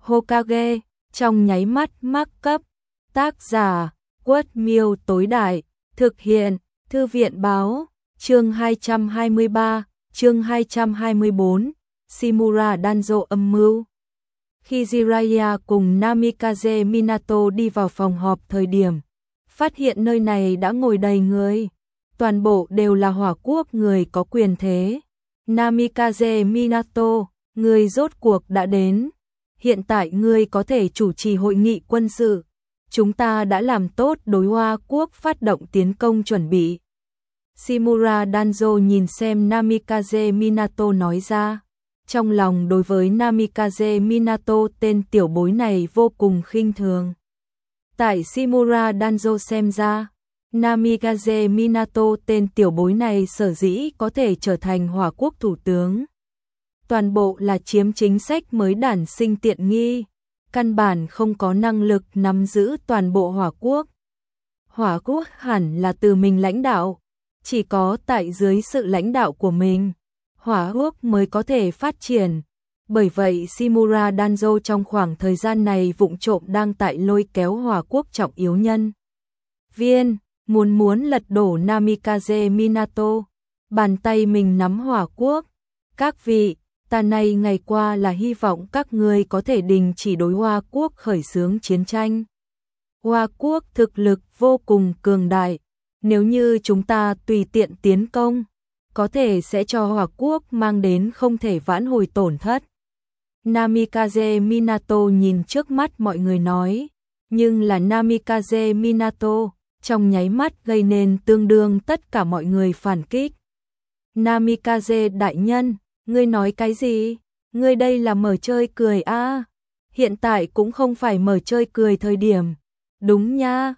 Hokage, trong nháy mắt mắc cấp. Tác giả, Quất Miêu tối đại, thực hiện, Thư viện báo, chương 223, chương 224, Shimura Danzo âm mưu. Khi Jiraiya cùng Namikaze Minato đi vào phòng họp thời điểm, phát hiện nơi này đã ngồi đầy người, toàn bộ đều là hỏa quốc người có quyền thế. Namikaze Minato, người rốt cuộc đã đến, hiện tại ngươi có thể chủ trì hội nghị quân sự, chúng ta đã làm tốt đối Hoa quốc phát động tiến công chuẩn bị. Shimura Danzo nhìn xem Namikaze Minato nói ra, trong lòng đối với Namikaze Minato tên tiểu bối này vô cùng khinh thường. Tại Shimura Danzo xem ra, Namikaze Minato tên tiểu bối này sở dĩ có thể trở thành Hỏa quốc thủ tướng. Toàn bộ là chiếm chính sách mới đản sinh tiện nghi, căn bản không có năng lực nắm giữ toàn bộ Hỏa quốc. Hỏa quốc hẳn là từ mình lãnh đạo, chỉ có tại dưới sự lãnh đạo của mình, Hỏa quốc mới có thể phát triển. Bởi vậy Shimura Danzo trong khoảng thời gian này vụng trộm đang tại lôi kéo Hỏa quốc trọng yếu nhân viên, muốn lật đổ Namikaze Minato, bàn tay mình nắm Hỏa quốc. Các vị, ta này ngày qua là hy vọng các ngươi có thể đình chỉ đối Hoa quốc khởi xướng chiến tranh. Hoa quốc thực lực vô cùng cường đại, nếu như chúng ta tùy tiện tiến công, có thể sẽ cho Hỏa quốc mang đến không thể vãn hồi tổn thất. Namikaze Minato nhìn trước mắt mọi người nói, nhưng là Namikaze Minato trong nháy mắt gây nên tương đương tất cả mọi người phản kích. Namikaze đại nhân, ngươi nói cái gì? Ngươi đây là mở chơi cười à? Hiện tại cũng không phải mở chơi cười thời điểm. Đúng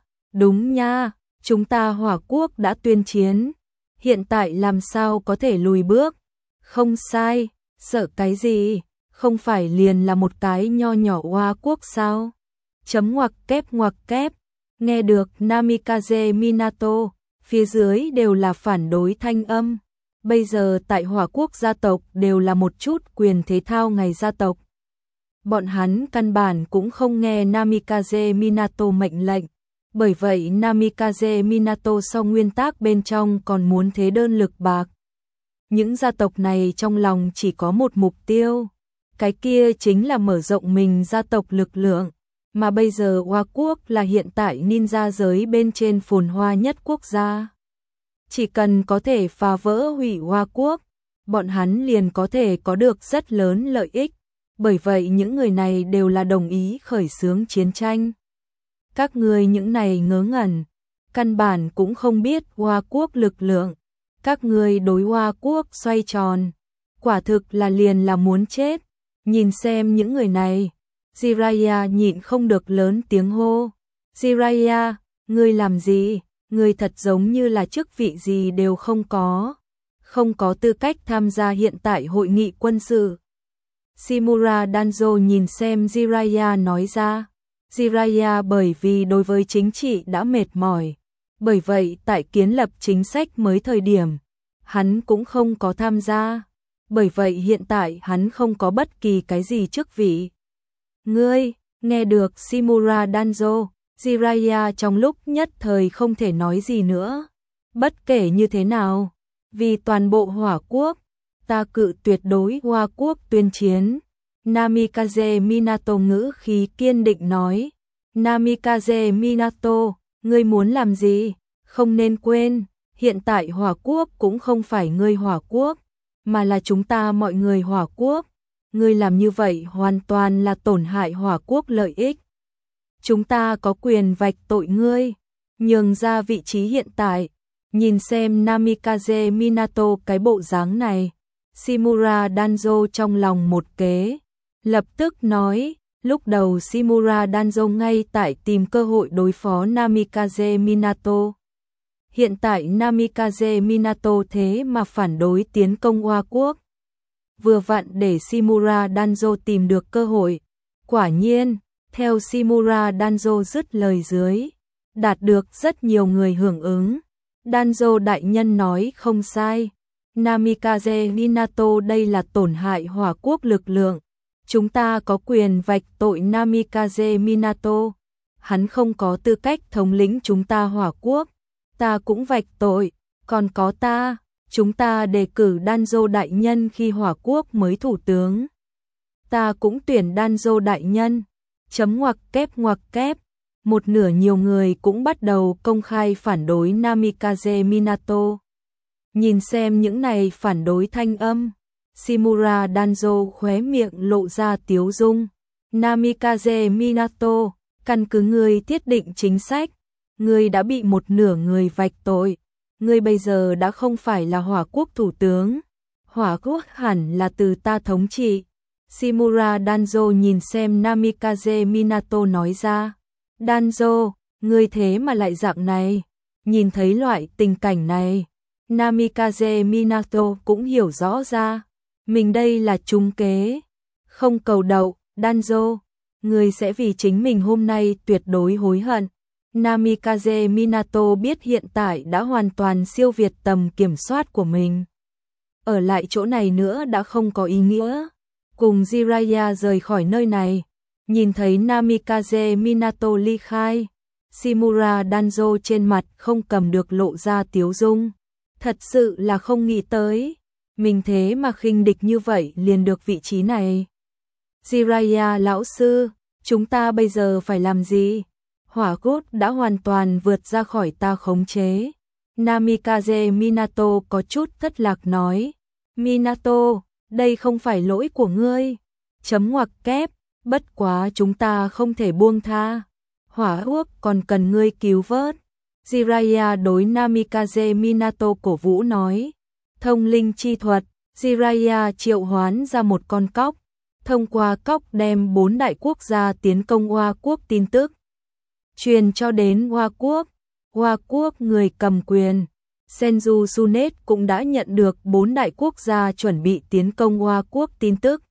nha, chúng ta Hỏa quốc đã tuyên chiến, hiện tại làm sao có thể lùi bước? Không sai, sợ cái gì? Không phải liền là một cái nho nhỏ Hoa quốc sao? Chấm ngoặc kép. Nghe được Namikaze Minato, phía dưới đều là phản đối thanh âm. Bây giờ tại Hỏa quốc gia tộc đều là một chút quyền thế thao ngày gia tộc. Bọn hắn căn bản cũng không nghe Namikaze Minato mệnh lệnh. Bởi vậy Namikaze Minato sau nguyên tắc bên trong còn muốn thế đơn lực bạc. Những gia tộc này trong lòng chỉ có một mục tiêu. Cái kia chính là mở rộng mình gia tộc lực lượng. Mà bây giờ Hoa quốc là hiện tại ninja giới bên trên phồn hoa nhất quốc gia. Chỉ cần có thể phá vỡ hủy Hoa quốc, bọn hắn liền có thể có được rất lớn lợi ích. Bởi vậy những người này đều là đồng ý khởi xướng chiến tranh. Các ngươi những này ngớ ngẩn, căn bản cũng không biết Hoa quốc lực lượng. Các ngươi đối Hoa quốc xoay tròn, quả thực là liền là muốn chết. Nhìn xem những người này, Jiraiya nhịn không được lớn tiếng hô. Jiraiya, ngươi làm gì? Ngươi thật giống như là chức vị gì đều không có tư cách tham gia hiện tại hội nghị quân sự. Shimura Danzo nhìn xem Jiraiya nói ra. Jiraiya bởi vì đối với chính trị đã mệt mỏi, bởi vậy tại kiến lập chính sách mới thời điểm, hắn cũng không có tham gia, bởi vậy hiện tại hắn không có bất kỳ cái gì chức vị. Ngươi, nghe được Shimura Danzo, Jiraiya trong lúc nhất thời không thể nói gì nữa. Bất kể như thế nào, vì toàn bộ Hỏa quốc, ta cự tuyệt đối Hoa quốc tuyên chiến. Namikaze Minato ngữ khí kiên định nói. Namikaze Minato, ngươi muốn làm gì? Không nên quên, hiện tại Hỏa quốc cũng không phải ngươi Hỏa quốc, mà là chúng ta mọi người Hỏa quốc. Ngươi làm như vậy hoàn toàn là tổn hại Hỏa quốc lợi ích. Chúng ta có quyền vạch tội ngươi, nhường ra vị trí hiện tại. Nhìn xem Namikaze Minato cái bộ dáng này, Shimura Danzo trong lòng một kế, lập tức nói. Lúc đầu Shimura Danzo ngay tại tìm cơ hội đối phó Namikaze Minato. Hiện tại Namikaze Minato thế mà phản đối tiến công Hoa quốc. Vừa vặn để Shimura Danzo tìm được cơ hội. Quả nhiên, theo Shimura Danzo dứt lời dưới, đạt được rất nhiều người hưởng ứng. Danzo đại nhân nói không sai. Namikaze Minato đây là tổn hại Hỏa quốc lực lượng. chúng ta có quyền vạch tội Namikaze Minato. Hắn không có tư cách thống lĩnh chúng ta Hỏa Quốc. Ta cũng vạch tội, còn có ta, chúng ta đề cử Danzo đại nhân khi Hỏa Quốc mới thủ tướng. Ta cũng tuyển Danzo đại nhân. Chấm ngoặc kép. Một nửa nhiều người cũng bắt đầu công khai phản đối Namikaze Minato. Nhìn xem những này phản đối thanh âm, Shimura Danzo khóe miệng lộ ra tiếu dung. Namikaze Minato, căn cứ ngươi thiết định chính sách, ngươi đã bị một nửa người vạch tội. Ngươi bây giờ đã không phải là Hỏa Quốc thủ tướng. Hỏa Quốc hẳn là từ ta thống trị. Shimura Danzo nhìn xem Namikaze Minato nói ra. Danzo, ngươi thế mà lại dạng này. Nhìn thấy loại tình cảnh này, Namikaze Minato cũng hiểu rõ ra. Mình đây là trúng kế. Không cầu đậu, Danzo, ngươi sẽ vì chính mình hôm nay tuyệt đối hối hận. Namikaze Minato biết hiện tại đã hoàn toàn siêu việt tầm kiểm soát của mình. Ở lại chỗ này nữa đã không có ý nghĩa. Cùng Jiraiya rời khỏi nơi này, nhìn thấy Namikaze Minato ly khai, Shimura Danzo trên mặt không cầm được lộ ra tiếu dung. Thật sự là không nghĩ tới, mình thế mà khinh địch như vậy liền được vị trí này. Jiraiya lão sư, chúng ta bây giờ phải làm gì? Hỏa Quốc đã hoàn toàn vượt ra khỏi ta khống chế. Namikaze Minato có chút thất lạc nói. Minato, đây không phải lỗi của ngươi. Chấm ngoặc kép, bất quá chúng ta không thể buông tha. Hỏa Quốc còn cần ngươi cứu vớt. Jiraiya đối Namikaze Minato cổ vũ nói. Thông linh chi thuật, Jiraiya triệu hoán ra một con cóc. Thông qua cóc đem 4 đại quốc gia tiến công Hoa Quốc tin tức truyền cho đến Hoa Quốc. Hoa Quốc người cầm quyền Senju Sunet cũng đã nhận được 4 đại quốc gia chuẩn bị tiến công Hoa Quốc tin tức.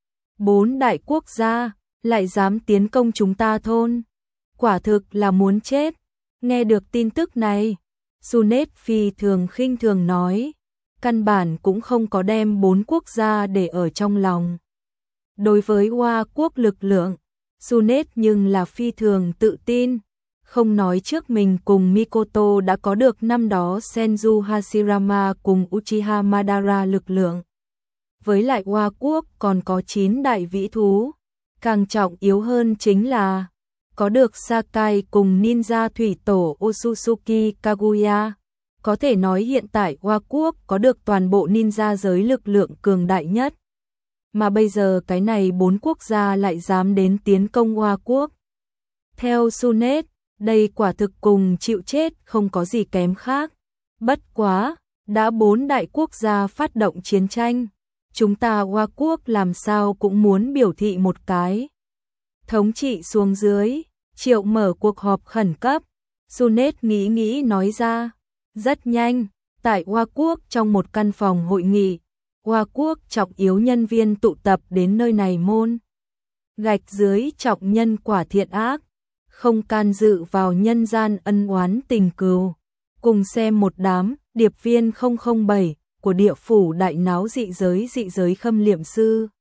4 đại quốc gia lại dám tiến công chúng ta thôn. Quả thực là muốn chết. Nghe được tin tức này, Sunet phi thường khinh thường nói, căn bản cũng không có đem 4 quốc gia để ở trong lòng. Đối với Hoa Quốc lực lượng, Sunet nhưng là phi thường tự tin, không nói trước mình cùng Mikoto đã có được năm đó Senju Hashirama cùng Uchiha Madara lực lượng. Với lại Hoa Quốc còn có 9 đại vĩ thú, càng trọng yếu hơn chính là có được Sakai cùng ninja thủy tổ Otsutsuki Kaguya. Có thể nói hiện tại Hoa Quốc có được toàn bộ ninja giới lực lượng cường đại nhất. Mà bây giờ cái này 4 quốc gia lại dám đến tiến công Hoa Quốc. Theo Sunet, đây quả thực cùng chịu chết không có gì kém khác. Bất quá, đã 4 đại quốc gia phát động chiến tranh, chúng ta Hoa Quốc làm sao cũng muốn biểu thị một cái. Thống trị xuống dưới, triệu mở cuộc họp khẩn cấp. Sunet nghĩ nói ra. Rất nhanh, tại Hoa Quốc trong một căn phòng hội nghị, Hoa Quốc trọng yếu nhân viên tụ tập đến nơi này môn. Gạch dưới trọng nhân quả thiện ác, không can dự vào nhân gian ân oán tình cừu. Cùng xem một đám điệp viên 007 của địa phủ đại náo dị giới khâm liệm sư.